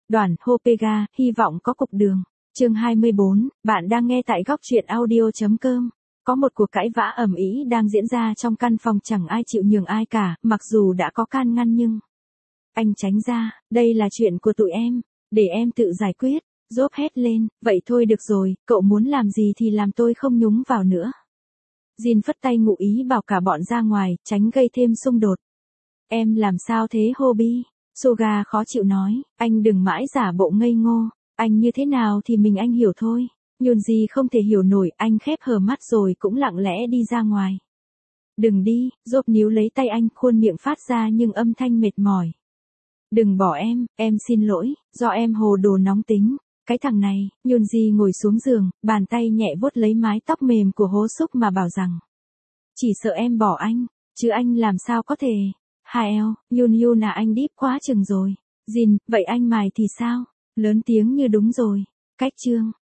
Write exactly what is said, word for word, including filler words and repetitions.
Đoàn Hopega, hy vọng có cục đường. Chương hai mươi bốn, bạn đang nghe tại góc truyện audio chấm com. Có một cuộc cãi vã ầm ĩ đang diễn ra trong căn phòng, chẳng ai chịu nhường ai cả, mặc dù đã có can ngăn nhưng... Anh tránh ra, đây là chuyện của tụi em, để em tự giải quyết. Job hét lên, vậy thôi được rồi, cậu muốn làm gì thì làm, tôi không nhúng vào nữa. Jin phất tay ngụ ý bảo cả bọn ra ngoài, tránh gây thêm xung đột. Em làm sao thế Hobie? Suga khó chịu nói, anh đừng mãi giả bộ ngây ngô, anh như thế nào thì mình anh hiểu thôi. Yoonji không thể hiểu nổi, anh khép hờ mắt rồi cũng lặng lẽ đi ra ngoài. Đừng đi, Job níu lấy tay anh, khuôn miệng phát ra nhưng âm thanh mệt mỏi. Đừng bỏ em, em xin lỗi, do em hồ đồ nóng tính. Cái thằng này, Yoonji ngồi xuống giường, bàn tay nhẹ vuốt lấy mái tóc mềm của Hố Súc mà bảo rằng. Chỉ sợ em bỏ anh, chứ anh làm sao có thể. Hai eo, Yoon Yoon à, anh deep quá chừng rồi. Jin, vậy anh mài thì sao? Lớn tiếng như đúng rồi. Cách chương.